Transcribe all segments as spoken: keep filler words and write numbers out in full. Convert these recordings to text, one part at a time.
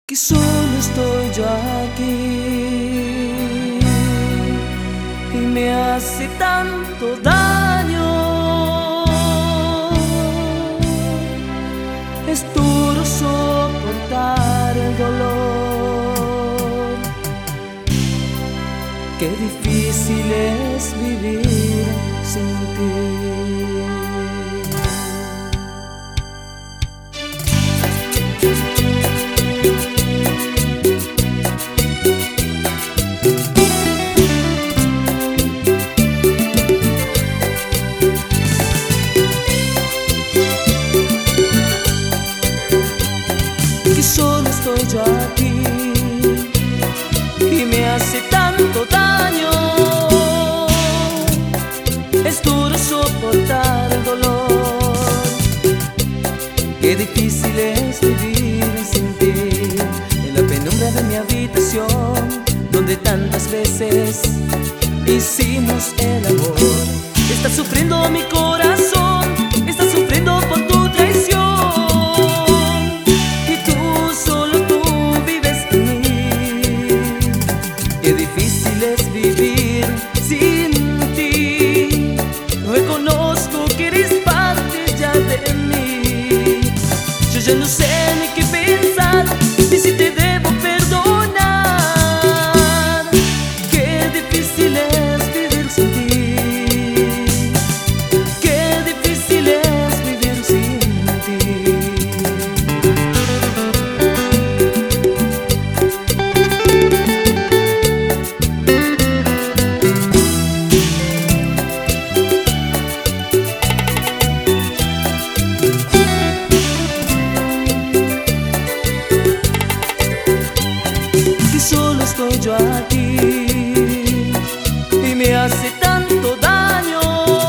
Que solo estoy yo aquí y me hace tanto daño. Es duro soportar el dolor. Qué difícil es vivir sin ti. Que solo estoy yo aquí y me hace tanto daño. Es duro soportar el dolor. Qué difícil es vivir sin ti. En la penumbra de mi habitación, donde tantas veces hicimos el amor. Está sufriendo mi corazón, está sufriendo por tu traición. Qué difícil es vivir sin ti. Reconozco que eres parte ya de mí. Yo ya no sé ni qué pensar, ni si te debo perdonar. Qué difícil es vivir sin ti. Qué difícil es vivir sin ti. Que solo estoy yo aquí y me hace tanto daño.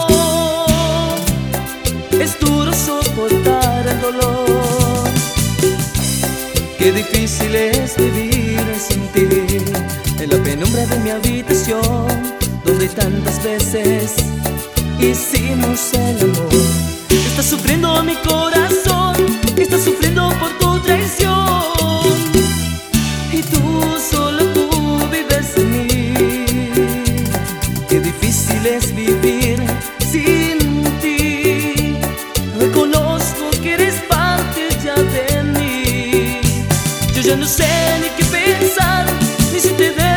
Es duro soportar el dolor. Qué difícil es vivir sin ti. En la penumbra de mi habitación, donde tantas veces hicimos el amor. Está sufriendo mi corazón, está sufriendo por tu traición. Y tú, solo tú vives en mí. Qué difícil es vivir sin ti. Reconozco que eres parte ya de mí. Yo ya no sé ni qué pensar, ni si te